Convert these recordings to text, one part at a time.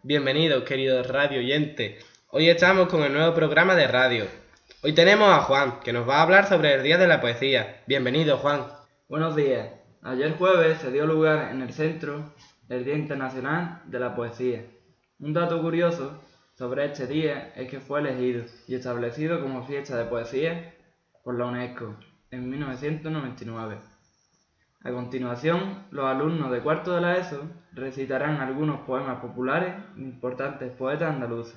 Bienvenidos, queridos radio oyentes. Hoy estamos con el nuevo programa de radio. Hoy tenemos a Juan, que nos va a hablar sobre el Día de la Poesía. Bienvenido, Juan. Buenos días. Ayer jueves se dio lugar en el centro el Día Internacional de la Poesía. Un dato curioso sobre este día es que fue elegido y establecido como fiesta de poesía por la UNESCO en 1999. A continuación, los alumnos de cuarto de la ESO recitarán algunos poemas populares de importantes poetas andaluces.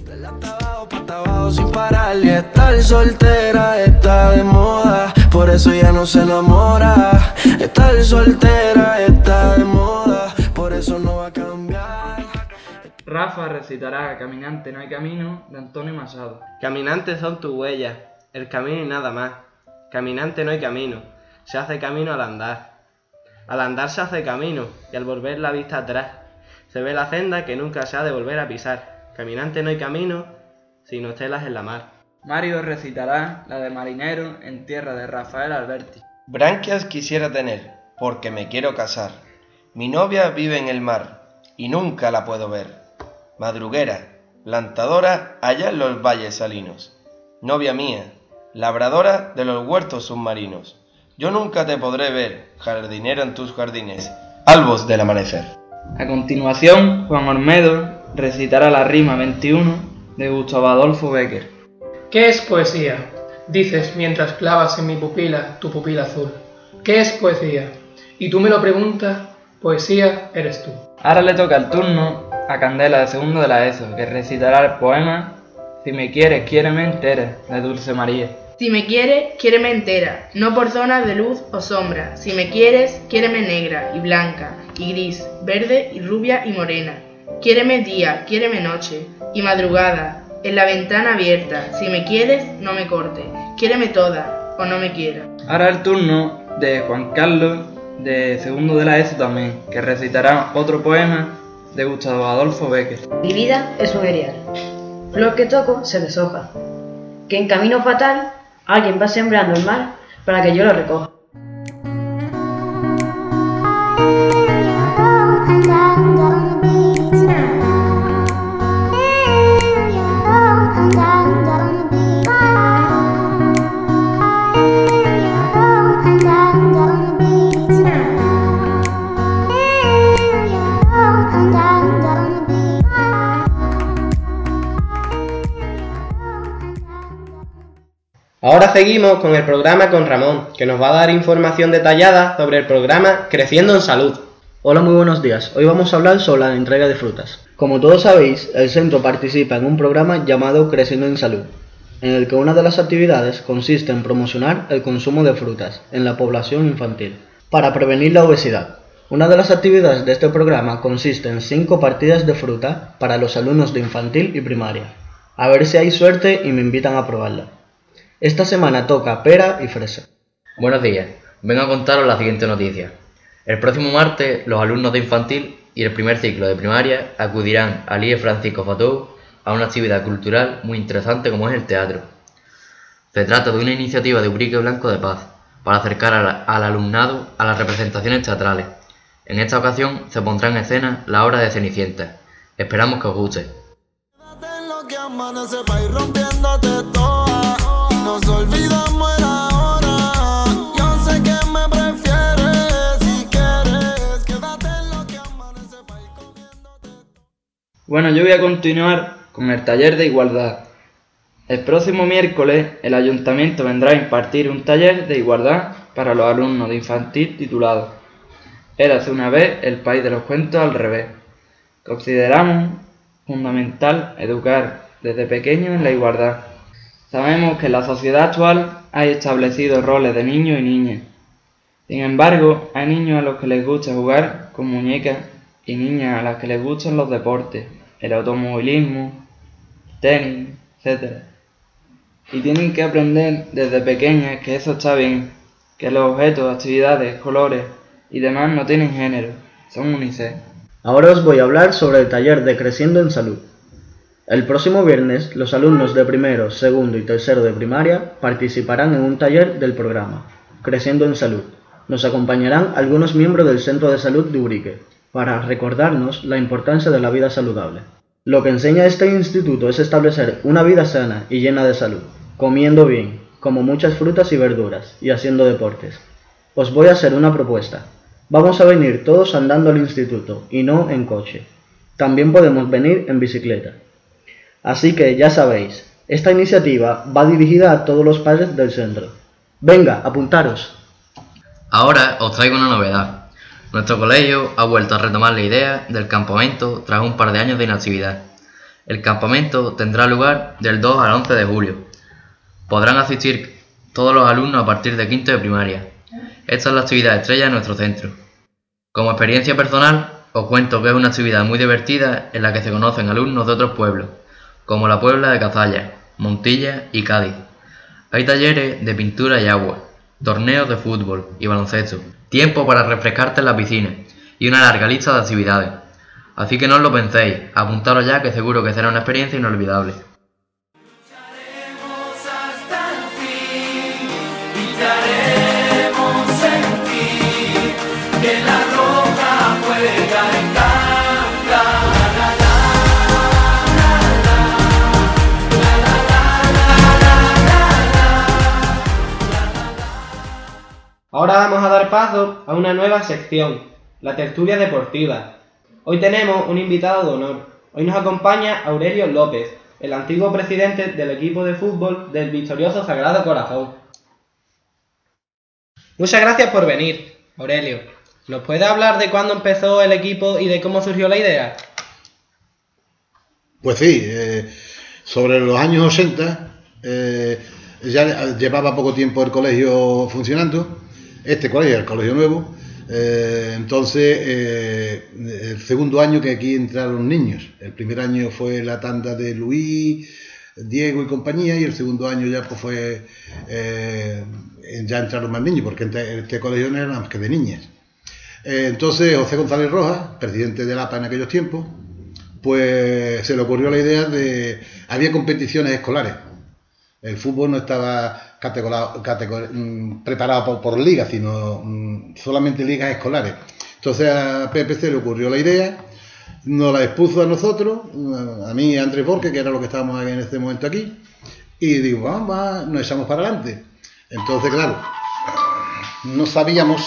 Sin parar y estar soltera está de moda, por eso ya no se enamora. Estar soltera está de moda, por eso no va a cambiar. Rafa recitará Caminante no hay camino, de Antonio Machado. Caminantes son tus huellas, el camino y nada más. Caminante no hay camino, se hace camino al andar. Al andar se hace camino, y al volver la vista atrás, se ve la senda que nunca se ha de volver a pisar. Caminante no hay camino, sino estelas en la mar. Mario recitará la de Marinero en tierra de Rafael Alberti. Branquias quisiera tener, porque me quiero casar. Mi novia vive en el mar, y nunca la puedo ver. Madruguera, plantadora allá en los valles salinos. Novia mía, labradora de los huertos submarinos. Yo nunca te podré ver, jardinero en tus jardines, albos del amanecer. A continuación, Juan Olmedo recitará la rima 21 de Gustavo Adolfo Bécquer. ¿Qué es poesía? Dices mientras clavas en mi pupila tu pupila azul. ¿Qué es poesía? Y tú me lo preguntas, poesía eres tú. Ahora le toca el turno a Candela de segundo de la ESO, que recitará el poema Si me quieres, quiéreme entera, de Dulce María. Si me quieres, quiéreme entera, no por zonas de luz o sombra. Si me quieres, quiéreme negra y blanca y gris, verde y rubia y morena. Quiéreme día, quiéreme noche y madrugada, en la ventana abierta. Si me quieres, no me corte, quiéreme toda o no me quiera. Ahora el turno de Juan Carlos de segundo de la ESO también, que recitará otro poema de Gustavo Adolfo Bécquer. Mi vida es un erial, flor que toco se deshoja, que en camino fatal alguien va sembrando el mal para que yo lo recoja. Ahora seguimos con el programa con Ramón, que nos va a dar información detallada sobre el programa Creciendo en Salud. Hola, muy buenos días. Hoy vamos a hablar sobre la entrega de frutas. Como todos sabéis, el centro participa en un programa llamado Creciendo en Salud, en el que una de las actividades consiste en promocionar el consumo de frutas en la población infantil, para prevenir la obesidad. Una de las actividades de este programa consiste en 5 partidas de fruta para los alumnos de infantil y primaria. A ver si hay suerte y me invitan a probarla. Esta semana toca pera y fresa. Buenos días, vengo a contaros la siguiente noticia. El próximo martes, los alumnos de infantil y el primer ciclo de primaria acudirán al IE Francisco Fatou a una actividad cultural muy interesante como es el teatro. Se trata de una iniciativa de Ubrique Blanco de Paz para acercar al alumnado a las representaciones teatrales. En esta ocasión se pondrá en escena la obra de Cenicienta. Esperamos que os guste. Nos olvidamos el ahora. Yo sé que me prefieres. Si quieres, quédate en lo que amanece para ir comiéndote. Bueno, yo voy a continuar con el taller de igualdad. El próximo miércoles el ayuntamiento vendrá a impartir un taller de igualdad para los alumnos de infantil titulado Érase una vez el país de los cuentos al revés. Consideramos fundamental educar desde pequeños en la igualdad. Sabemos que en la sociedad actual hay establecidos roles de niños y niñas. Sin embargo, hay niños a los que les gusta jugar con muñecas y niñas a las que les gustan los deportes, el automovilismo, tenis, etc. Y tienen que aprender desde pequeñas que eso está bien, que los objetos, actividades, colores y demás no tienen género, son unisex. Ahora os voy a hablar sobre el taller de Creciendo en Salud. El próximo viernes, los alumnos de primero, segundo y tercero de primaria participarán en un taller del programa Creciendo en Salud. Nos acompañarán algunos miembros del Centro de Salud de Ubrique para recordarnos la importancia de la vida saludable. Lo que enseña este instituto es establecer una vida sana y llena de salud, comiendo bien, como muchas frutas y verduras, y haciendo deportes. Os voy a hacer una propuesta. Vamos a venir todos andando al instituto, y no en coche. También podemos venir en bicicleta. Así que ya sabéis, esta iniciativa va dirigida a todos los padres del centro. Venga, apuntaros. Ahora os traigo una novedad. Nuestro colegio ha vuelto a retomar la idea del campamento tras un par de años de inactividad. El campamento tendrá lugar del 2 al 11 de julio. Podrán asistir todos los alumnos a partir de quinto de primaria. Esta es la actividad estrella de nuestro centro. Como experiencia personal, os cuento que es una actividad muy divertida en la que se conocen alumnos de otros pueblos, como la Puebla de Cazalla, Montilla y Cádiz. Hay talleres de pintura y agua, torneos de fútbol y baloncesto, tiempo para refrescarte en la piscina y una larga lista de actividades. Así que no os lo penséis, apuntaros ya que seguro que será una experiencia inolvidable. Ahora vamos a dar paso a una nueva sección, la tertulia deportiva. Hoy tenemos un invitado de honor. Hoy nos acompaña Aurelio López, el antiguo presidente del equipo de fútbol del victorioso Sagrado Corazón. Muchas gracias por venir, Aurelio. ¿Nos puede hablar de cuándo empezó el equipo y de cómo surgió la idea? Pues sí, sobre los años 80 ya llevaba poco tiempo el colegio funcionando. Este colegio, el colegio nuevo, entonces el segundo año que aquí entraron niños. El primer año fue la tanda de Luis, Diego y compañía, y el segundo año ya pues fue ya entraron más niños, porque este colegio no era más que de niñas. Entonces José González Rojas, presidente del APA en aquellos tiempos, pues se le ocurrió la idea de... Había competiciones escolares. El fútbol no estaba preparado por ligas, sino solamente ligas escolares. Entonces a Pepe se le ocurrió la idea, nos la expuso a nosotros, a mí y a Andrés Borges, que era lo que estábamos en este momento aquí, y digo, vamos, nos echamos para adelante. Entonces, claro, no sabíamos...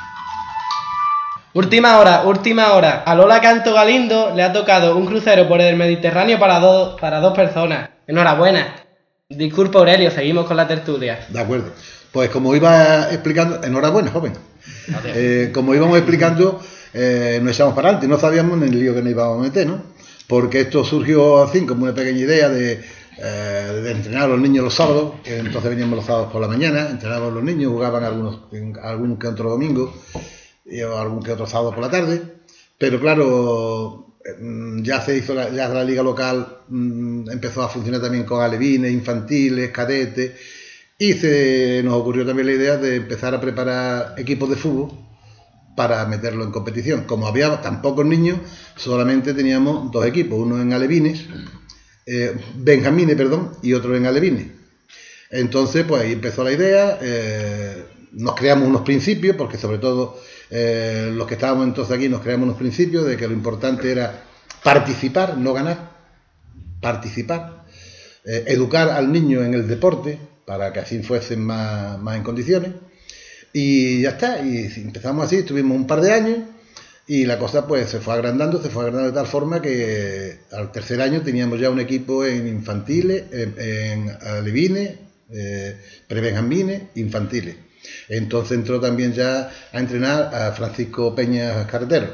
Última hora. A Lola Canto Galindo le ha tocado un crucero por el Mediterráneo para dos personas. Enhorabuena. Disculpa, Aurelio, seguimos con la tertulia. De acuerdo. Pues como iba explicando, enhorabuena, joven. Como íbamos explicando, nos echamos para adelante, no sabíamos en el lío que nos íbamos a meter, ¿no? Porque esto surgió así, como una pequeña idea de entrenar a los niños los sábados. Entonces veníamos los sábados por la mañana, entrenábamos a los niños, jugaban algún que otro domingo y algún que otro sábado por la tarde. Pero claro, ya se hizo la liga local, empezó a funcionar también con alevines, infantiles, cadetes, y se nos ocurrió también la idea de empezar a preparar equipos de fútbol para meterlo en competición. Como había tan pocos niños, solamente teníamos dos equipos, uno en alevines, benjamines, y otro en alevines. Entonces, pues ahí empezó la idea, nos creamos unos principios, porque sobre todo los que estábamos entonces aquí nos creamos unos principios de que lo importante era participar, no ganar, participar, educar al niño en el deporte para que así fuesen más en condiciones, y ya está. Y empezamos así, estuvimos un par de años y la cosa pues se fue agrandando de tal forma que al tercer año teníamos ya un equipo en infantiles, en alevines, prebenjamines, infantiles. Entonces entró también ya a entrenar a Francisco Peña Carretero.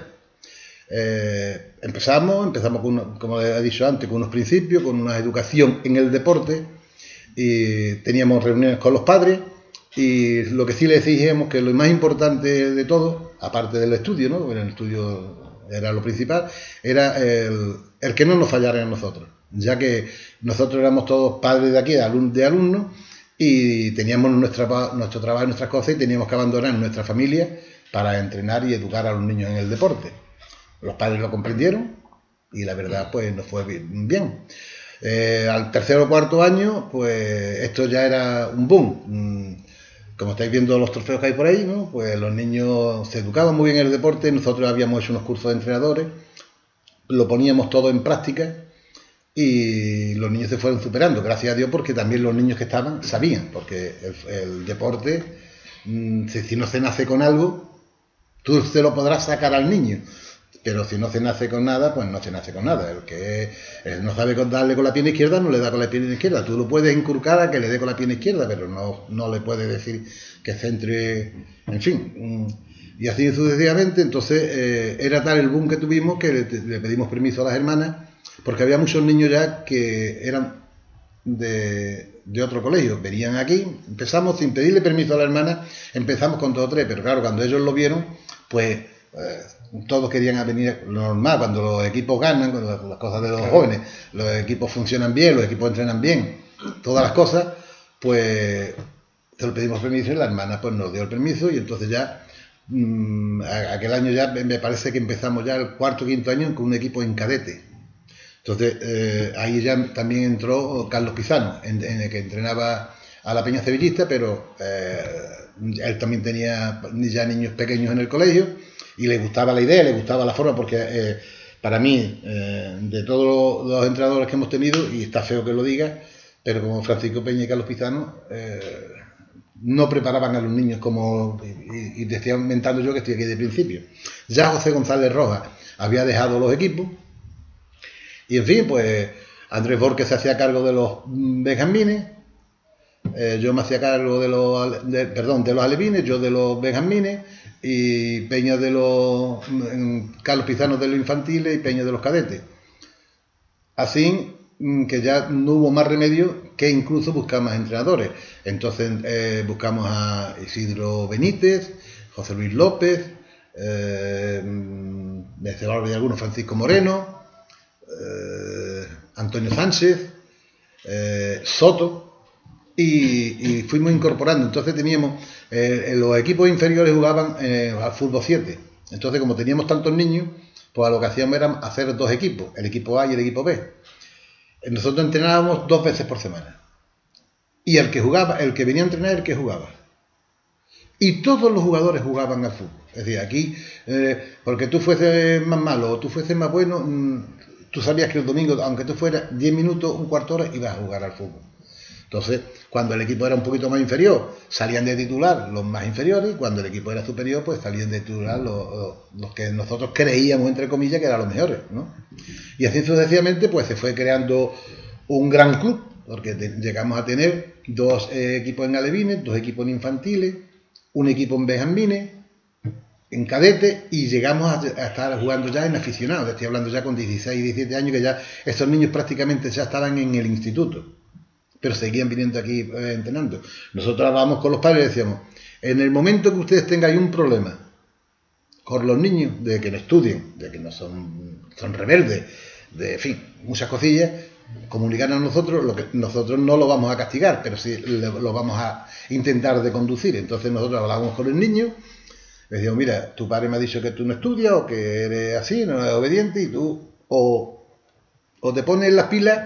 Empezamos como he dicho antes, con unos principios, con una educación en el deporte, y teníamos reuniones con los padres, y lo que sí les dijimos que lo más importante de todo, aparte del estudio, ¿no? Porque el estudio era lo principal, era el que no nos fallaran a nosotros, ya que nosotros éramos todos padres de aquí, de alumnos, y teníamos nuestro trabajo y nuestras cosas, y teníamos que abandonar nuestra familia para entrenar y educar a los niños en el deporte. Los padres lo comprendieron y la verdad pues nos fue bien. Al tercer o cuarto año pues esto ya era un boom. Como estáis viendo los trofeos que hay por ahí, ¿no? Pues los niños se educaban muy bien en el deporte, nosotros habíamos hecho unos cursos de entrenadores, lo poníamos todo en práctica y los niños se fueron superando, gracias a Dios, porque también los niños que estaban sabían, porque el deporte, si no se nace con algo, tú se lo podrás sacar al niño, pero si no se nace con nada, pues no se nace con nada. El que no sabe darle con la pierna izquierda, no le da con la pierna izquierda. Tú lo puedes inculcar a que le dé con la pierna izquierda, pero no le puedes decir que centre, en fin. Y así sucesivamente. Entonces era tal el boom que tuvimos que le pedimos permiso a las hermanas, porque había muchos niños ya que eran de otro colegio. Venían aquí, empezamos sin pedirle permiso a la hermana, empezamos con 2 o 3, pero claro, cuando ellos lo vieron, pues todos querían venir. Lo normal, cuando los equipos ganan, cuando las cosas de los jóvenes, los equipos funcionan bien, los equipos entrenan bien, todas las cosas, pues se lo pedimos permiso y la hermana pues nos dio el permiso, y entonces ya aquel año ya me parece que empezamos ya el 4º o 5º año con un equipo en cadete. Entonces ahí ya también entró Carlos Pizano, en el que entrenaba a la Peña Sevillista, pero él también tenía ya niños pequeños en el colegio y le gustaba la idea, le gustaba la forma, porque para mí, de todos los entrenadores que hemos tenido, y está feo que lo diga, pero como Francisco Peña y Carlos Pizano, no preparaban a los niños como, y te estoy inventando yo que estoy aquí de principio. Ya José González Rojas había dejado los equipos, y en fin, pues Andrés Borges se hacía cargo de los benjamines, yo me hacía cargo de los alevines, yo de los benjamines, y Peña de los Carlos Pizano de los infantiles y Peña de los cadetes. Así que ya no hubo más remedio que incluso buscar más entrenadores. Entonces buscamos a Isidro Benítez, José Luis López, me se va a olvidar alguno, Francisco Moreno, Antonio Sánchez, Soto, y fuimos incorporando. Entonces teníamos, los equipos inferiores jugaban al fútbol 7. Entonces, como teníamos tantos niños, pues lo que hacíamos era hacer 2 equipos, el equipo A y el equipo B. Nosotros entrenábamos 2 veces por semana. Y el que jugaba, el que venía a entrenar, el que jugaba. Y todos los jugadores jugaban al fútbol. Es decir, aquí, porque tú fueses más malo o tú fueses más bueno, tú sabías que el domingo, aunque tú fueras 10 minutos, un cuarto de hora, ibas a jugar al fútbol. Entonces, cuando el equipo era un poquito más inferior, salían de titular los más inferiores, y cuando el equipo era superior, pues salían de titular los que nosotros creíamos, entre comillas, que eran los mejores, ¿no? Y así sucesivamente, pues se fue creando un gran club, porque llegamos a tener 2 equipos en alevines, 2 equipos en infantiles, un equipo en benjamines, en cadete, y llegamos a estar jugando ya en aficionados. Estoy hablando ya con 16, 17 años, que ya estos niños prácticamente ya estaban en el instituto, pero seguían viniendo aquí entrenando. Nosotros hablábamos con los padres y decíamos, en el momento que ustedes tengan un problema con los niños, de que no estudien, de que no son rebeldes, de en fin, muchas cosillas, comunicarnos a nosotros, lo que nosotros no lo vamos a castigar, pero sí lo vamos a intentar de conducir. Entonces nosotros hablábamos con el niño, le decíamos, mira, tu padre me ha dicho que tú no estudias, o que eres así, no eres obediente, y tú o te pones las pilas,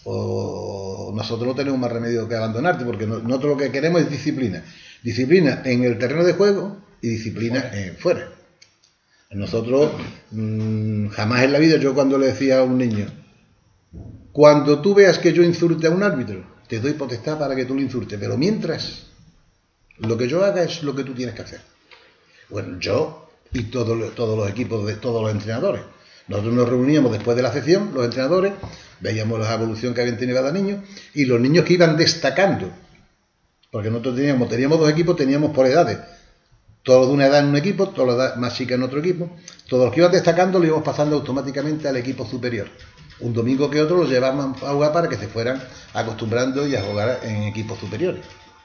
o nosotros no tenemos más remedio que abandonarte, porque nosotros lo que queremos es disciplina. Disciplina en el terreno de juego y disciplina fuera. Nosotros, jamás en la vida, yo cuando le decía a un niño, cuando tú veas que yo insulte a un árbitro, te doy potestad para que tú lo insultes, pero mientras, lo que yo haga es lo que tú tienes que hacer. Bueno, yo y todos los equipos, de todos los entrenadores. Nosotros nos reuníamos después de la sesión, los entrenadores, veíamos la evolución que habían tenido cada niño, y los niños que iban destacando, porque nosotros teníamos 2 equipos, teníamos por edades, todos de una edad en un equipo, todos la edad más chica en otro equipo, todos los que iban destacando lo íbamos pasando automáticamente al equipo superior. Un domingo que otro los llevaban a jugar para que se fueran acostumbrando y a jugar en equipos superiores.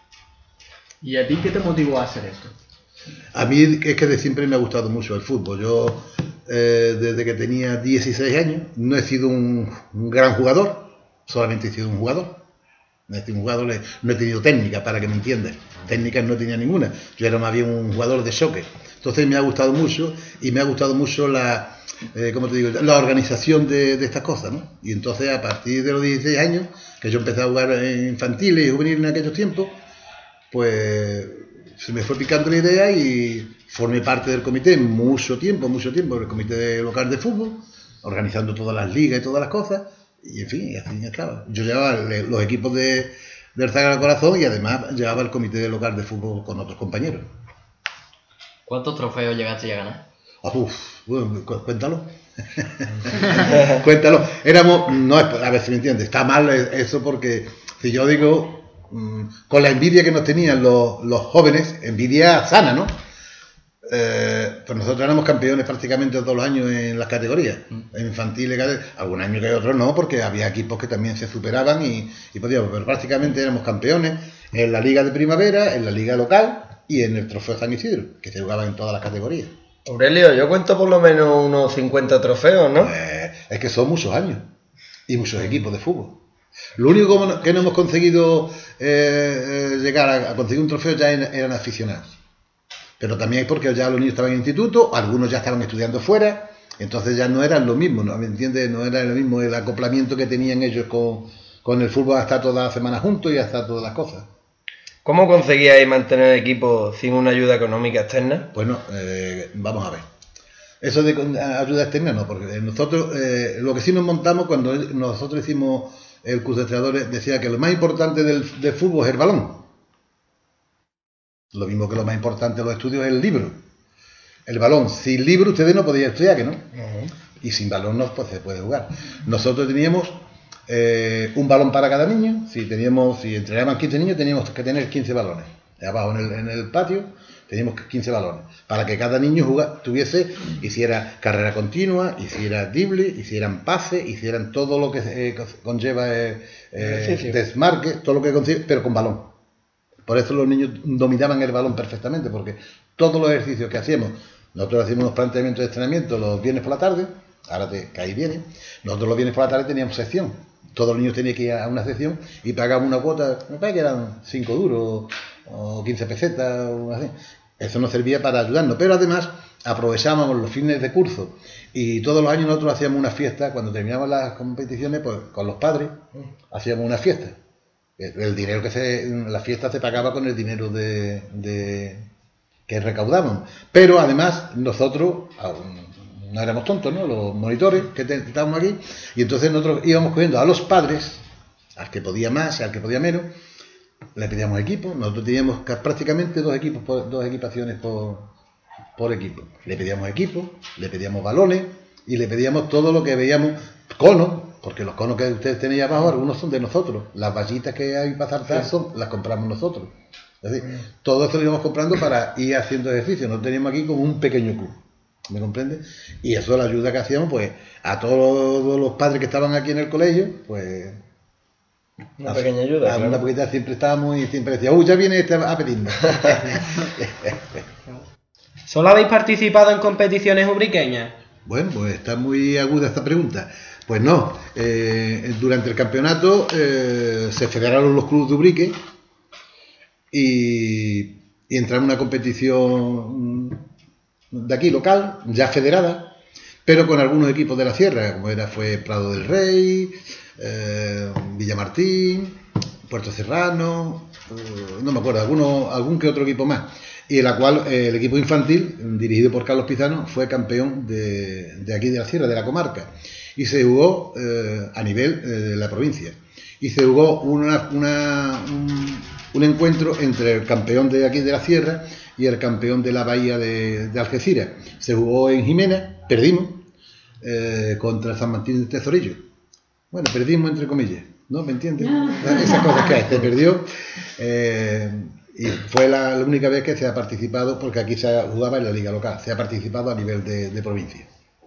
¿Y a ti qué te motivó a hacer esto? A mí es que de siempre me ha gustado mucho el fútbol. Yo desde que tenía 16 años no he sido un gran jugador, solamente he sido un jugador. No he tenido técnica, para que me entiendas. Técnicas no tenía ninguna. Yo era más bien un jugador de choque. Entonces me ha gustado mucho, y me ha gustado mucho la organización de estas cosas, ¿no? Y entonces, a partir de los 16 años, que yo empecé a jugar en infantiles y juveniles en aquellos tiempos, pues se me fue picando la idea y formé parte del comité mucho tiempo, el comité local de fútbol, organizando todas las ligas y todas las cosas, Y en fin, así estaba. Yo llevaba los equipos del Sagrado Corazón y además llevaba el comité local de fútbol con otros compañeros. ¿Cuántos trofeos llegaste a ganar? Bueno, cuéntalo. Cuéntalo. No, a ver si me entiendes, está mal eso porque si yo digo, con la envidia que nos tenían los jóvenes, envidia sana, ¿no? Pues nosotros éramos campeones prácticamente todos los años en las categorías, en infantiles, algún año que otro no, porque había equipos que también se superaban y podíamos, pero prácticamente éramos campeones en la liga de primavera, en la liga local y en el trofeo San Isidro, que se jugaba en todas las categorías. Aurelio, yo cuento por lo menos unos 50 trofeos, ¿no? Es que son muchos años y muchos equipos de fútbol. Lo único que no hemos conseguido llegar a conseguir un trofeo ya eran aficionados. Pero también es porque ya los niños estaban en instituto, algunos ya estaban estudiando fuera, entonces ya no eran lo mismo, ¿no? ¿Me entiendes? No era lo mismo el acoplamiento que tenían ellos con el fútbol hasta todas las semanas juntos y hasta todas las cosas. ¿Cómo conseguíais mantener el equipo sin una ayuda económica externa? Bueno, vamos a ver. Eso de ayuda externa no, porque nosotros, lo que sí nos montamos cuando nosotros hicimos el curso de entrenadores, decía que lo más importante del fútbol es el balón. Lo mismo que lo más importante de los estudios es el libro. El balón. Sin libro ustedes no podían estudiar, ¿que no? Y sin balón no pues, se puede jugar. Nosotros teníamos un balón para cada niño. Si entrenaban 15 niños, teníamos que tener 15 balones. Abajo en el patio teníamos 15 balones. Para que cada niño hiciera carrera continua, hiciera drible, hicieran pase, hicieran todo lo que conlleva desmarque, todo lo que consigue, pero con balón. Por eso los niños dominaban el balón perfectamente, porque todos los ejercicios que hacíamos, nosotros hacíamos unos planteamientos de entrenamiento los viernes por la tarde, ahora que ahí viene, nosotros los viernes por la tarde teníamos sección, todos los niños tenían que ir a una sección y pagaban una cuota, me parece que eran 5 duros o 15 pesetas o así. Eso nos servía para ayudarnos, pero además aprovechábamos los fines de curso y todos los años nosotros hacíamos una fiesta, cuando terminábamos las competiciones, pues con los padres hacíamos una fiesta. El dinero la fiesta se pagaba con el dinero que recaudábamos. Pero además nosotros no éramos tontos, ¿no? Los monitores que estábamos aquí, y entonces nosotros íbamos cogiendo a los padres, al que podía más y al que podía menos, le pedíamos equipo. Nosotros teníamos prácticamente dos equipaciones por equipo. Le pedíamos equipo, le pedíamos balones y le pedíamos todo lo que veíamos, conos. Porque los conos que ustedes tenéis abajo, algunos son de nosotros. Las vallitas que hay para saltar las compramos nosotros. Es decir, todo esto lo íbamos comprando para ir haciendo ejercicio. Nos teníamos aquí como un pequeño club. ¿Me comprende? Y eso, la ayuda que hacíamos, pues, a todos los padres que estaban aquí en el colegio, pues... Una pequeña ayuda. Una poquita, siempre estábamos y siempre decía, ya viene este a pedirnos. ¿Solo habéis participado en competiciones ubriqueñas? Bueno, pues está muy aguda esta pregunta. Pues no, durante el campeonato se federaron los clubes de Ubrique y entraron en una competición de aquí local, ya federada, pero con algunos equipos de la sierra, como fue Prado del Rey, Villamartín, Puerto Serrano, no me acuerdo, algún que otro equipo más, y en la cual el equipo infantil, dirigido por Carlos Pizano, fue campeón de aquí de la sierra, de la comarca. Y se jugó a nivel de la provincia. Y se jugó un encuentro entre el campeón de aquí de la sierra y el campeón de la bahía de Algeciras. Se jugó en Jimena, perdimos, contra San Martín de Tesorillo. Bueno, perdimos entre comillas, ¿no? ¿Me entiendes? Esas cosas que hay, se perdió. Y fue la única vez que se ha participado, porque aquí se jugaba en la liga local, se ha participado a nivel de provincia.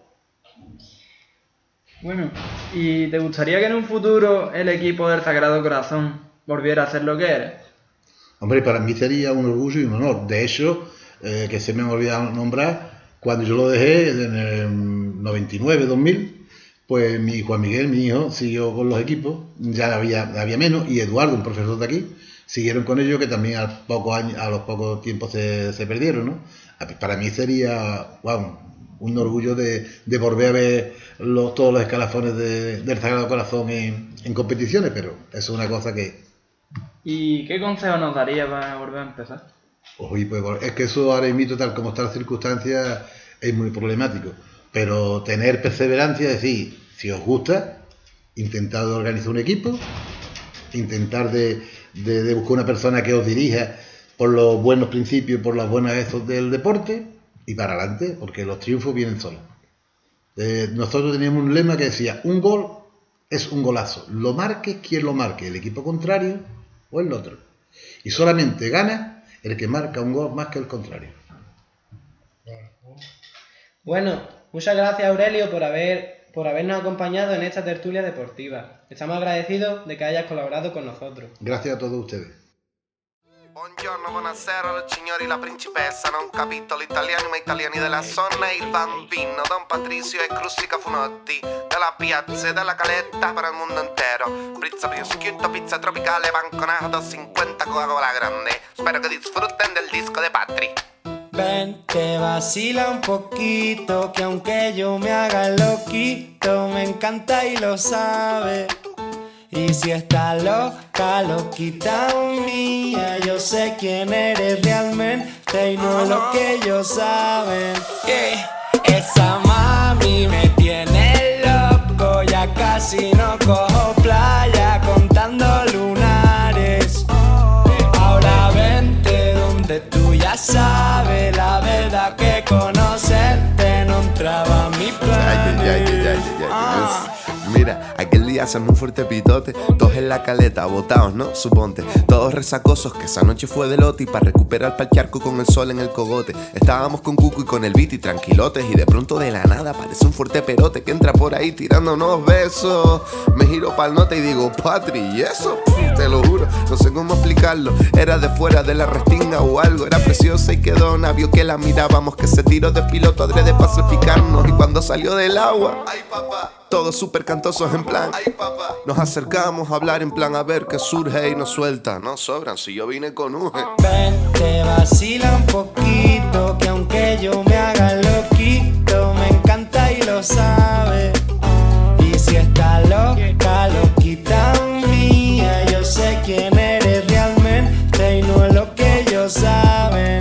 Bueno, ¿y te gustaría que en un futuro el equipo del Sagrado Corazón volviera a ser lo que era? Hombre, para mí sería un orgullo y un honor. De hecho, que se me ha olvidado nombrar, cuando yo lo dejé en el 99-2000, pues Juan Miguel, mi hijo, siguió con los equipos, ya había menos, y Eduardo, un profesor de aquí, siguieron con ellos, que también a los pocos tiempos se perdieron, ¿no? Para mí sería, wow, un orgullo de volver a ver todos los escalafones del Sagrado Corazón en competiciones, pero eso es una cosa que... ¿Y qué consejo nos daría para volver a empezar? Oye, pues es que eso ahora mismo, tal como están las circunstancias, es muy problemático, pero tener perseverancia, es decir, si os gusta, intentar organizar un equipo, intentar de buscar una persona que os dirija por los buenos principios, por las buenas esos del deporte, y para adelante, porque los triunfos vienen solos. Nosotros teníamos un lema que decía, un gol es un golazo, lo marque quien lo marque, el equipo contrario o el otro. Y solamente gana el que marca un gol más que el contrario. Bueno, muchas gracias Aurelio por habernos acompañado en esta tertulia deportiva. Estamos agradecidos de que hayas colaborado con nosotros. Gracias a todos ustedes. Buongiorno, buonasera, signori, la principessa, non capito l'italiano ma italiani della zona, il bambino, Don Patricio e Crustica Funotti, dalla piazza e dalla caletta para el mundo entero, pizza prosciutto, pizza tropicale, banconato, 50 Coca-Cola grande, spero que disfruten del disco de Patri. Ven, te vacila un poquito, que aunque yo me haga loquito, me encanta y lo sabe. Y si está loca, loquita mía, yo sé quién eres realmente y no lo que ellos saben. Esa mami me tiene loco, ya casi no cojo playa contando lunares. Ahora vente donde tú ya sabes, la verdad que conocerte no entraba a mi plan. Mira, aquel día hacemos un fuerte pitote, todos en la caleta, botados, ¿no? Suponte, todos resacosos, que esa noche fue de lote y para recuperar pa'l charco con el sol en el cogote. Estábamos con Cuco y con el Viti tranquilotes y de pronto de la nada aparece un fuerte perote que entra por ahí tirándonos besos. Me giro pa'l nota y digo, Patri, ¿y eso? Te lo juro, no sé cómo explicarlo. Era de fuera de la restinga o algo, era preciosa y quedó vio que la mirábamos, que se tiró de piloto adrede para salpicarnos. Y cuando salió del agua, ay papá, todos súper cantosos en plan, ay papá, nos acercamos a hablar en plan a ver qué surge y nos suelta. No sobran si yo vine con Uge. Ven, te vacila un poquito, que aunque yo me haga loquito, me encanta y lo sabe. Y si está loca, loquita mía, yo sé quién eres realmente y no es lo que ellos saben.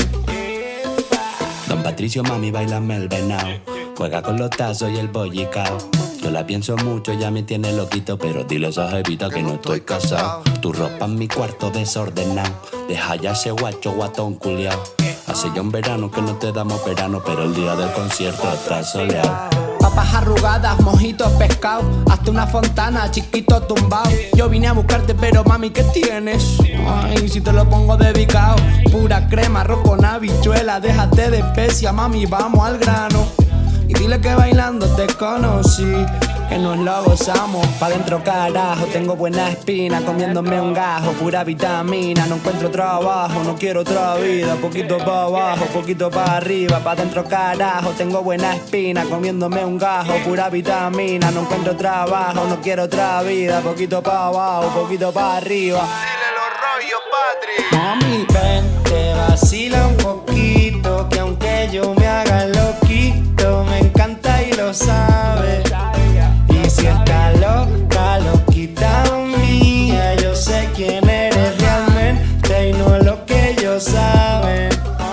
Don Patricio, mami, bailame el venao, juega con los tazos y el bollicao. Yo la pienso mucho, ya me tiene loquito, pero dile a esa jevita que no estoy casado. Tu ropa en mi cuarto desordenado, deja ya ese guacho guatón culiao. Hace ya un verano que no te damos verano, pero el día del concierto está soleado. Papas arrugadas, mojitos, pescado, hasta una fontana, chiquito tumbao. Yo vine a buscarte, pero mami, ¿qué tienes? Ay, si te lo pongo dedicado. Pura crema, arroz con habichuela, déjate de especia, mami, vamos al grano. Y dile que bailando te conocí, que nos lo gozamos. Pa' dentro carajo, tengo buena espina, comiéndome un gajo, pura vitamina. No encuentro trabajo, no quiero otra vida, poquito pa' abajo, poquito pa' arriba. Pa' dentro carajo, tengo buena espina, comiéndome un gajo, pura vitamina. No encuentro trabajo, no quiero otra vida, poquito pa' abajo, poquito pa' arriba. Dile los rollos, Patri. Mami, ven, te vacila un poquito, que aunque yo me haga loquito, me encanta y lo sabe. Y si está loca, loquita mía, yo sé quién eres realmente y no es lo que ellos saben.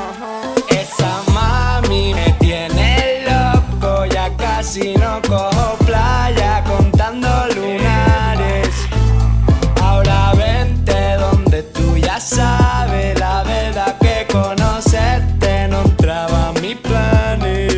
Esa mami me tiene loco, ya casi no cojo playa contando lunares. Ahora vente donde tú ya sabes, la verdad que conocerte no entraba a mis planes.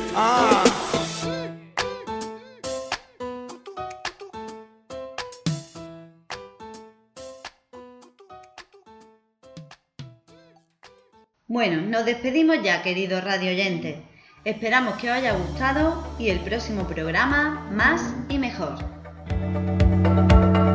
Bueno, nos despedimos ya, queridos radioyentes. Esperamos que os haya gustado y el próximo programa más y mejor.